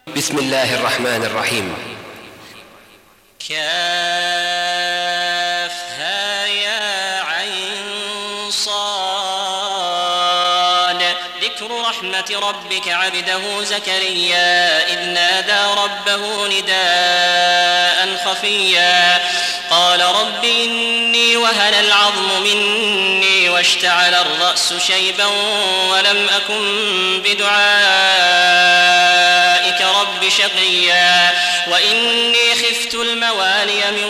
بسم الله الرحمن الرحيم. كافها يا عين صاد. ذكر رحمة ربك عبده زكريا إذ نادى ربه نداء خفيا قال رب إني وهن العظم مني واشتعل الرأس شيبا ولم أكن بدعائك رب شقيا وإني خفت الموالي من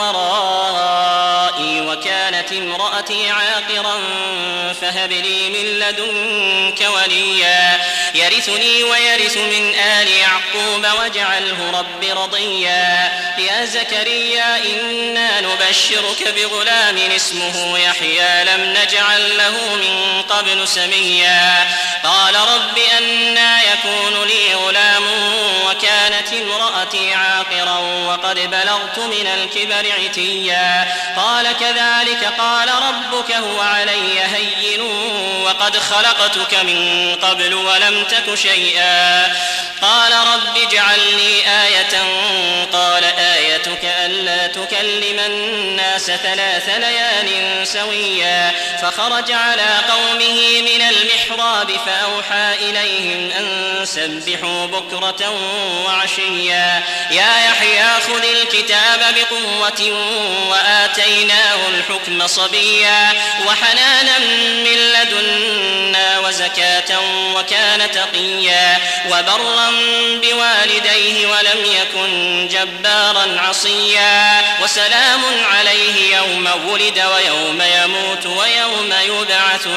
ورائي وكانت امرأتي عاقرا فهب لي من لدنك وليا يرثني ويرث من آل يعقوب واجعله رب رضيا يا زكريا إنا نبشرك بغلام اسمه يحيى لم نجعل له من قبل سميا قال رب أنى يكون لي غلام وكانت امرأتي عاقرا وقد بلغت من الكبر عتيا قال كذلك قال ربك هو علي هين وقد خلقتك من قبل ولم تك شيئا قال رب اجعل لي آية قال آيتك ألا تكلم الناس 3 ليال سويا فخرج على قومه من المحراب فأوحى إليهم أن سبحوا بكرة وعشيا يا يحيى خذ الكتاب بقوة وآتيناه الحكم صبيا وحنانا من لدنا وزكاة وكان تقيا وبرا بوالديه ولم يكن جبارا عصيا وسلام عليه يوم ولد ويوم يموت ويوم يبعث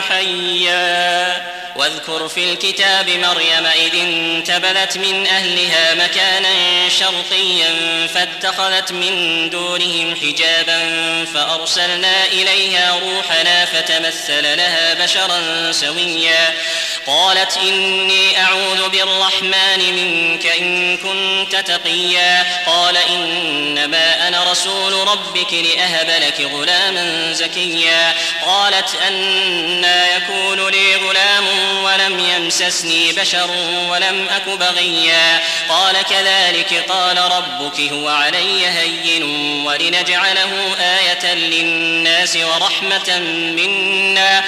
حيا واذكر في الكتاب مريم إذ انتبذت من أهلها مكانا شرقيا فاتخذت من دونهم حجابا فأرسلنا إليها روحنا فتمثل لها بشرا سويا قالت إني أعوذ بالرحمن منك إن كنت تقيا قال إنما أنا رسول ربك لأهب لك غلاما زكيا قالت أنى يكون لي غلام ولم يمسسني بشر ولم أك بغيا قال كذلك قال ربك هو علي هين ولنجعله آية للناس ورحمة منا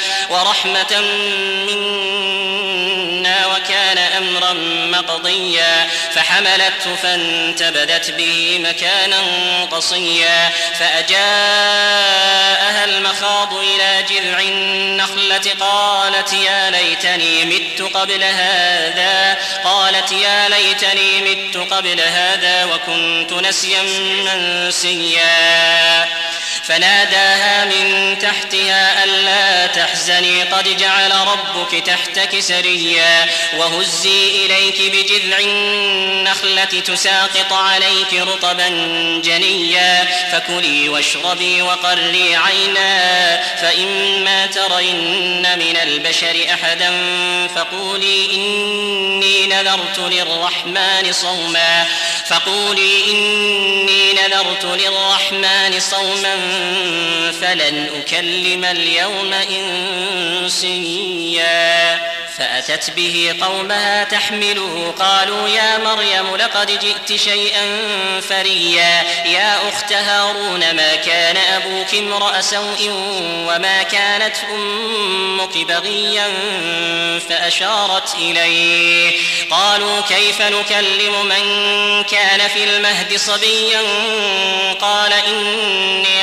وكان أمرا مقضيا فحملته فانتبذت به مكانا قصيا فأجاءها المخاض إلى جذع النخلة قالت يا ليتني مت قبل هذا وكنت نسيا منسيا فناداها من تحتها ألا تحزني قد جعل ربك تحتك سريا وهزي إليك بجذع النخلة تساقط عليك رطبا جنيا فكلي واشربي وقري عينا فإما ترين من البشر أحدا فقولي إني نذرت للرحمن صوما فلن أكلم اليوم إنسيا فأتت به قومها تحمله قالوا يا مريم لقد جئت شيئا فريا يا أخت هارون ما كان أبوك امرأ سوء وما كانت أمك بغيا فأشارت إليه قالوا كيف نكلم من كان في المهد صبيا قال إني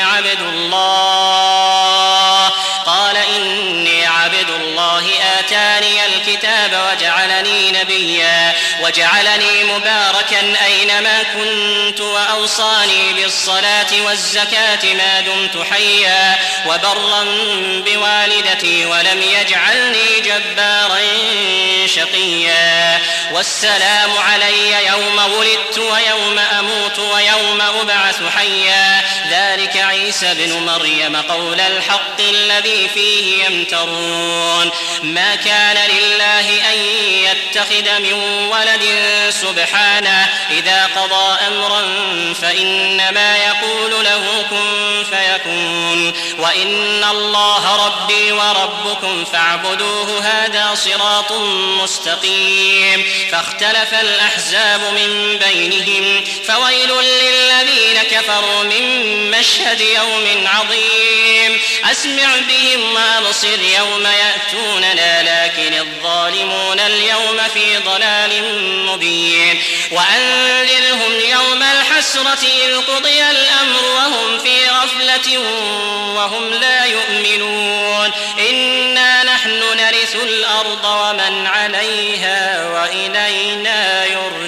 عبد الله آتاني الكتاب وجعلني نبيا وجعلني مباركا أينما كنت وأوصاني بالصلاة والزكاة ما دمت حيا وبرا بوالدتي ولم يجعلني جبارا شقيا والسلام علي يوم ولدت ويوم أموت ويوم أبعث حيا ذلك عيسى بن مريم قول الحق الذي فيه يمترون ما كان لله أن يتخذ من ولد سبحانه إذا قضى أمرا فإنما يقول له كن فيكون وإن الله ربي وربكم فاعبدوه هذا صراط مستقيم فاختلف الأحزاب من بينهم فويل للذين كفروا من مشهد يوم عظيم أسمع بهم وأبصر يوم يأتوننا لكن الظالمون اليوم في ضلال مبين وأنذرهم يوم الحسرة إذ قضي الأمر وهم في غفلة وهم لا يؤمنون إنا نحن نرث الأرض ومن عليها وإلينا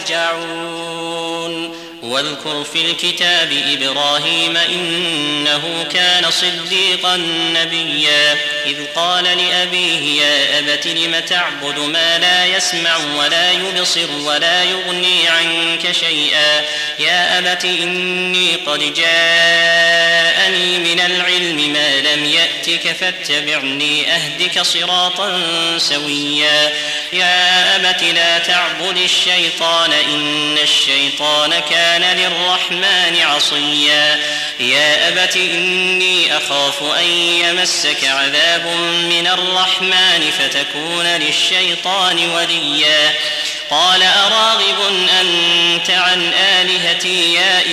يرجعون واذكر في الكتاب إبراهيم إنه كان صديقا نبيا إذ قال لأبيه يا أبت لم تعبد ما لا يسمع ولا يبصر ولا يغني عنك شيئا يا أبت إني قد جاءني من العلم ما لم يأتك فاتبعني أهدك صراطا سويا يا أبت لا تعبد الشيطان إن الشيطان كان للرحمن عصيا يا أبت إني أخاف أن يمسك عذاب من الرحمن فتكون للشيطان وليا قال أراغب أنت عن آلهتي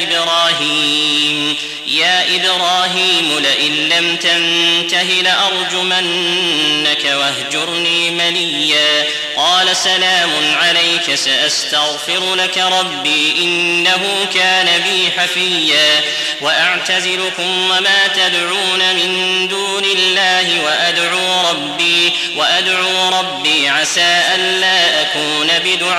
يا إبراهيم لئن لم تنته لأرجمنك واهجرني مليا قال سلام عليك سأستغفر لك ربي إنه كان بي حفيا وأعتزلكم وما تدعون من دون الله وأدعو ربي عسى ألا أكون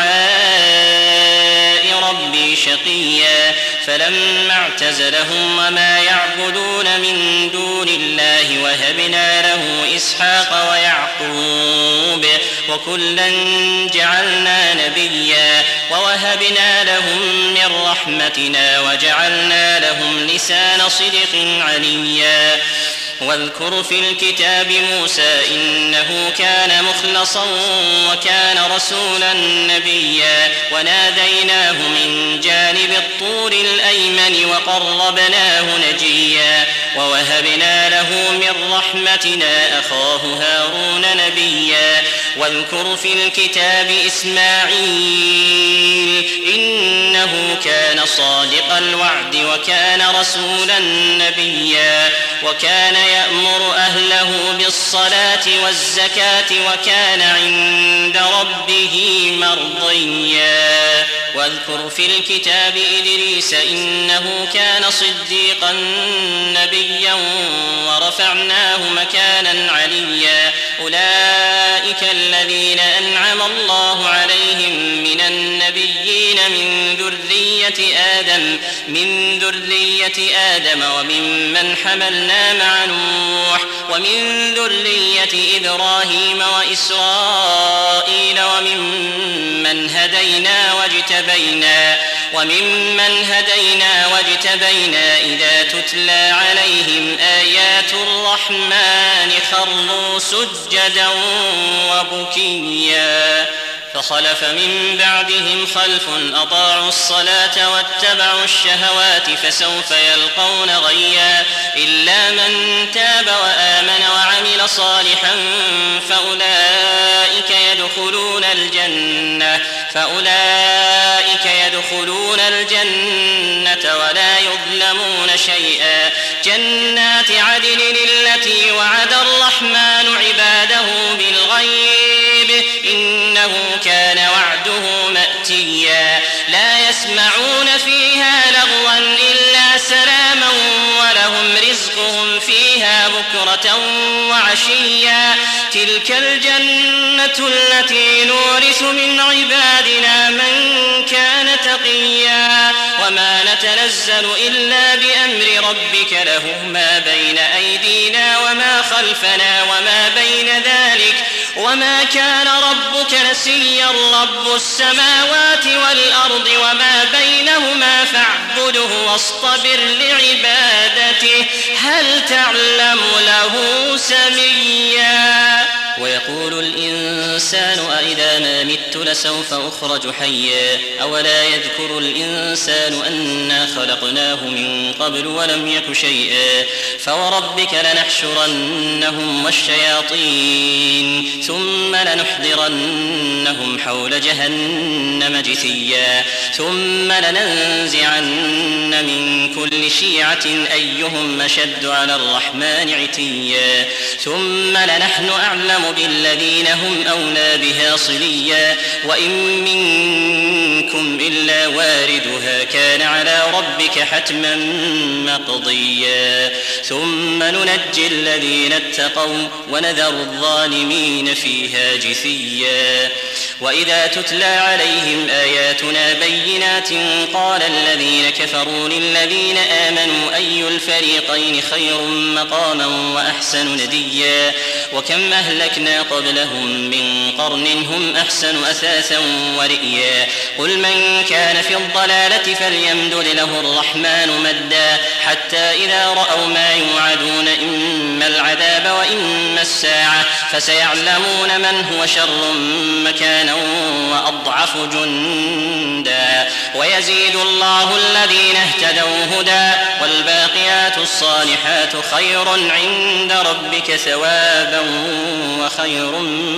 بدعاء ربي شقيا فلما اعتزلهم وما يعبدون من دون الله وهبنا له إسحاق ويعقوب وكلا جعلنا نبيا ووهبنا لهم من رحمتنا وجعلنا لهم لسان صدق عليا واذكر في الكتاب موسى إنه كان مخلصا وكان رسولا نبيا وناديناه من جانب الطور الأيمن وقربناه نجيا ووهبنا له من رحمتنا أخاه هارون نبيا واذكر في الكتاب إسماعيل إنه كان صادق الوعد وكان رسولا نبيا وكان يأمر أهله بالصلاة والزكاة وكان عند ربه مرضيا واذكر في الكتاب إدريس إنه كان صديقا نبيا ورفعناه مكانا عليا أولئك الذين أنعم الله عليهم من النبيين من ذرية آدم وممن حملنا مع نوح ومن ذرية إبراهيم وإسرائيل وممن هدينا واجتبينا إذا تتلى عليهم آيات الرحمن خروا سجدا وبكيا فخلف من بعدهم خلف أضاعوا الصلاة واتبعوا الشهوات فسوف يلقون غيا إلا من تاب وآمن وعمل صالحا فأولئك يدخلون الجنة ولا يظلمون شيئا جنات عدن التي وعد الرحمن عباده بالغيب إنه كان وعده مأتيا لا يسمعون فيها لغوا إلا سلاما ولهم رزقهم فيها بكرة وعشيا تلك الجنة التي نورث من عبادنا من كان تقيا وما نتنزل إلا بأمر ربك له ما بين أيدينا وما خلفنا وما بين ذلك وما كان ربك نسيا رب السماوات والأرض وما بينهما فاعبده واصطبر لعبادته هل تعلم له سميا ويقول الإنسان أإذا ما مت لسوف أخرج حيا أولا يذكر الإنسان أنا خلقناه من قبل ولم يك شيئا فوربك لنحشرنهم والشياطين ثم لنحضرنهم حول جهنم جثيا ثم لننزعن من كل شيعة أيهم أشد على الرحمن عتيا ثم لنحن أعلم بالذين هم أولى بها صليا وإن منكم إلا واردها كان على ربك حتما مقضيا ثم ننجي الذين اتقوا ونذر الظالمين فيها جثيا وإذا تتلى عليهم آياتنا بينات قال الذين كفروا للذين آمنوا أي الفريقين خير مقاما وأحسن نديا وكم أهلكنا قبلهم من قرن هم أحسن أثاثا ورئيا قل من كان في الضلالة فليمدد له الرحمن مدا حتى إذا رأوا ما يوعدون إما العذاب وإما الساعة فسيعلمون من هو شر مكانا وأضعف جندا ويزيد الله الذين اهتدوا هدى والباقيات الصالحات خير عند ربك ثوابا وخير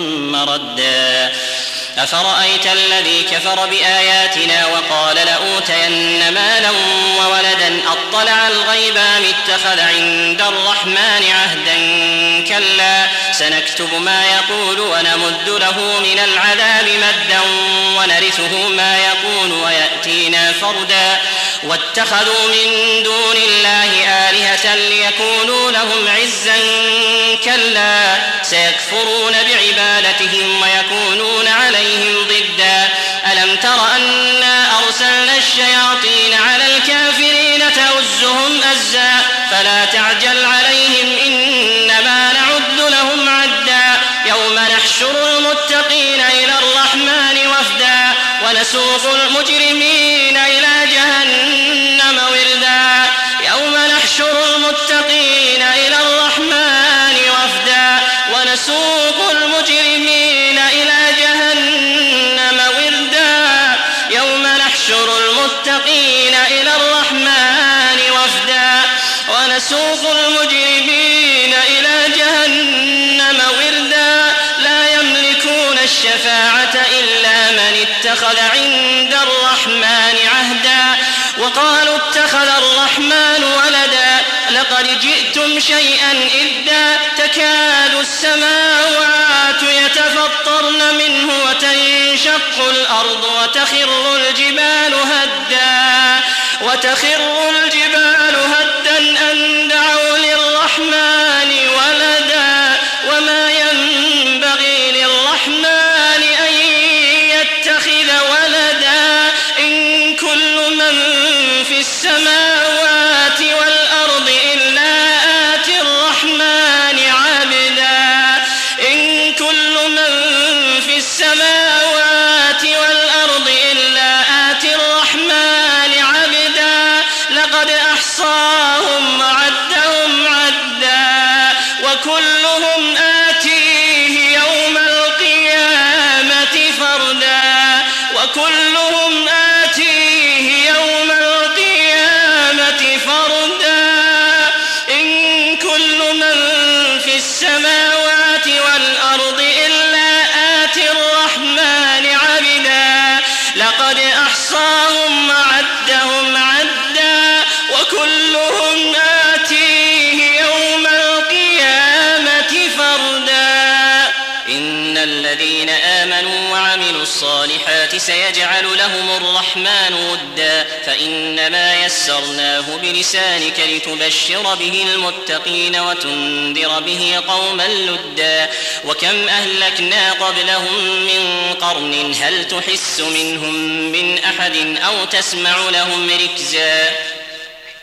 مردا أفرأيت الذي كفر بآياتنا وقال لأوتين مالا وولدا أطلع الغيب أم اتخذ عند الرحمن عهدا كلا سنكتب ما يقول ونمد له من العذاب مدا ونرثه ما يقول ويأتينا فردا واتخذوا من دون الله آلهة ليكونوا لهم عزا كلا سيكفرون بعبادتهم ويكونون عليهم ضدا ألم تر أنا أرسلنا الشياطين على الكافرين تؤزهم أزا فلا تعجل عليهم إنما نعد لهم عدا يوم نحشر المتقين إلى الرحمن وفدا ونسوق المجرمين إلى جهنم وردا يوم نحشر المتقين إلى الرحمن وفدا ونسوق المجرمين إلى جهنم وردا يوم نحشر المتقين إلى الرحمن وفدا ونسوق المجرمين إلى جهنم وردا لا يملكون الشفاعة إلا من اتخذ عند الرحمن عهدا وقالوا اتخذ الرحمن ولدا لقد جئتم شيئا إدا تكاد السماوات يتفطرن منه وتنشق الأرض وتخر الجبال هدا أن دعوا للرحمن ولدا وما ينبغي للرحمن أن يتخذ ولدا إن كل من في السماوات والأرض إلا آتي الرحمن عبدا إن كل من في السماوات والأرض إلا آتي الرحمن عبدا لقد أحصاهم وعدهم عدا وكلهم آتيه يوم القيامة فردا وكلهم آتيه يوم القيامة فردا إن كل من في السماوات والأرض إلا آتي الرحمن عبدا لقد أحصاهم وعدهم عدا وكلهم آتيه يوم القيامة فردا إن الذين آمنوا وعملوا الصالحات سيجعل لهم الرحمن ودا فإنما يسرناه بلسانك لتبشر به المتقين وتنذر به قوما لدا وكم أهلكنا قبلهم من قرن هل تحس منهم من أحد أو تسمع لهم ركزا